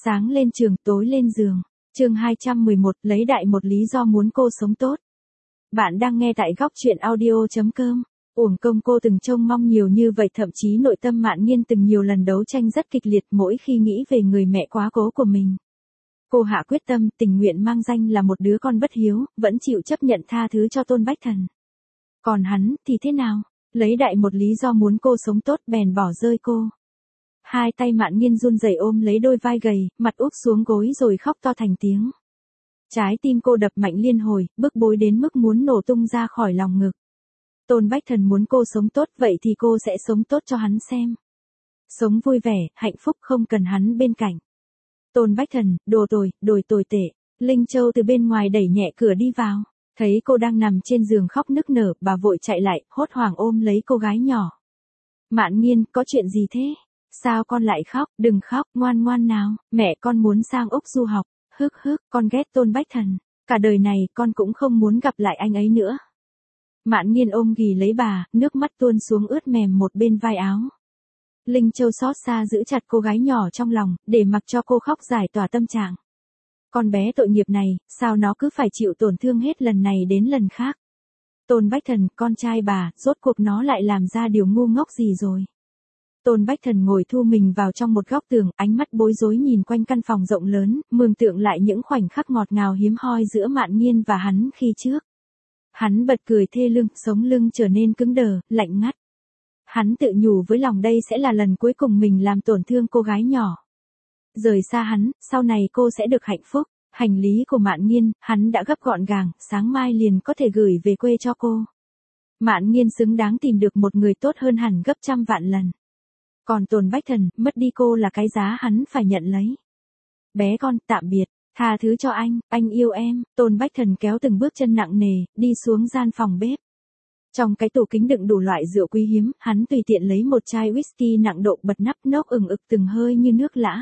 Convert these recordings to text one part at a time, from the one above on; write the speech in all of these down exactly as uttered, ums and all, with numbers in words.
Sáng lên trường, tối lên giường. Chương hai trăm mười một, lấy đại một lý do muốn cô sống tốt. Bạn đang nghe tại góc truyện audio chấm com. Uổng công cô từng trông mong nhiều như vậy, thậm chí nội tâm Mạn Nghiên từng nhiều lần đấu tranh rất kịch liệt mỗi khi nghĩ về người mẹ quá cố của mình. Cô hạ quyết tâm, tình nguyện mang danh là một đứa con bất hiếu, vẫn chịu chấp nhận tha thứ cho Tôn Bách Thần. Còn hắn thì thế nào? Lấy đại một lý do muốn cô sống tốt bèn bỏ rơi cô. Hai tay Mạn Nghiên run rẩy ôm lấy đôi vai gầy, mặt úp xuống gối rồi khóc to thành tiếng. Trái tim cô đập mạnh liên hồi, bức bối đến mức muốn nổ tung ra khỏi lòng ngực. Tôn Bách Thần muốn cô sống tốt, vậy thì cô sẽ sống tốt cho hắn xem. Sống vui vẻ, hạnh phúc không cần hắn bên cạnh. Tôn Bách Thần, đồ tồi, đồi tồi tệ. Linh Châu từ bên ngoài đẩy nhẹ cửa đi vào. Thấy cô đang nằm trên giường khóc nức nở, bà vội chạy lại, hốt hoảng ôm lấy cô gái nhỏ. Mạn Nghiên, có chuyện gì thế? Sao con lại khóc? Đừng khóc, ngoan ngoan nào, mẹ con muốn sang Úc du học. Hức hức, con ghét Tôn Bách Thần. Cả đời này con cũng không muốn gặp lại anh ấy nữa. Mạn Nghiên ôm ghì lấy bà, nước mắt tuôn xuống ướt mềm một bên vai áo. Linh Châu xót xa giữ chặt cô gái nhỏ trong lòng, để mặc cho cô khóc giải tỏa tâm trạng. Con bé tội nghiệp này, sao nó cứ phải chịu tổn thương hết lần này đến lần khác. Tôn Bách Thần, con trai bà, rốt cuộc nó lại làm ra điều ngu ngốc gì rồi. Tôn Bách Thần ngồi thu mình vào trong một góc tường, ánh mắt bối rối nhìn quanh căn phòng rộng lớn, mường tượng lại những khoảnh khắc ngọt ngào hiếm hoi giữa Mạn Nghiên và hắn khi trước. Hắn bật cười thê lương, sống lưng trở nên cứng đờ, lạnh ngắt. Hắn tự nhủ với lòng đây sẽ là lần cuối cùng mình làm tổn thương cô gái nhỏ. Rời xa hắn, sau này cô sẽ được hạnh phúc. Hành lý của Mạn Nghiên, hắn đã gấp gọn gàng, sáng mai liền có thể gửi về quê cho cô. Mạn Nghiên xứng đáng tìm được một người tốt hơn hẳn gấp trăm vạn lần. Còn Tôn Bách Thần, mất đi cô là cái giá hắn phải nhận lấy. Bé con, tạm biệt, tha thứ cho anh, anh yêu em. Tôn Bách Thần kéo từng bước chân nặng nề, đi xuống gian phòng bếp. Trong cái tủ kính đựng đủ loại rượu quý hiếm, hắn tùy tiện lấy một chai whisky nặng độ, bật nắp nốc ừng ực từng hơi như nước lã.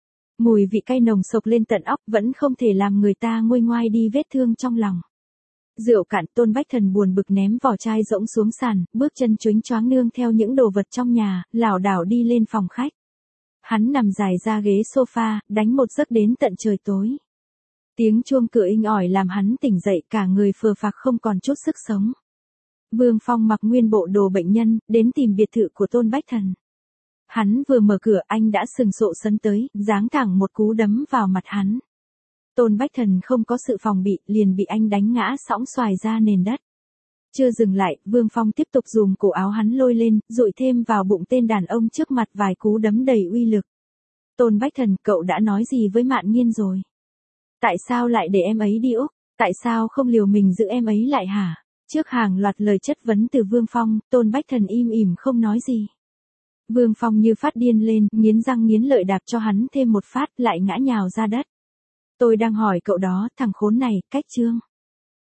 Mùi vị cay nồng sộc lên tận óc, vẫn không thể làm người ta nguôi ngoai đi vết thương trong lòng. Rượu cạn, Tôn Bách Thần buồn bực ném vỏ chai rỗng xuống sàn, bước chân chónh choáng nương theo những đồ vật trong nhà, lảo đảo đi lên phòng khách. Hắn nằm dài ra ghế sofa, đánh một giấc đến tận trời tối. Tiếng chuông cửa inh ỏi làm hắn tỉnh dậy, cả người phờ phạc không còn chút sức sống. Vương Phong mặc nguyên bộ đồ bệnh nhân, đến tìm biệt thự của Tôn Bách Thần. Hắn vừa mở cửa, anh đã sừng sộ sấn tới, giáng thẳng một cú đấm vào mặt hắn. Tôn Bách Thần không có sự phòng bị, liền bị anh đánh ngã sõng xoài ra nền đất. Chưa dừng lại, Vương Phong tiếp tục dùng cổ áo hắn lôi lên, dụi thêm vào bụng tên đàn ông trước mặt vài cú đấm đầy uy lực. Tôn Bách Thần, cậu đã nói gì với Mạn Nghiên rồi? Tại sao lại để em ấy đi Úc? Tại sao không liều mình giữ em ấy lại hả? Trước hàng loạt lời chất vấn từ Vương Phong, Tôn Bách Thần im ỉm không nói gì. Vương Phong như phát điên lên, nghiến răng nghiến lợi đạp cho hắn thêm một phát, lại ngã nhào ra đất. Tôi đang hỏi cậu đó, thằng khốn này, cách chương.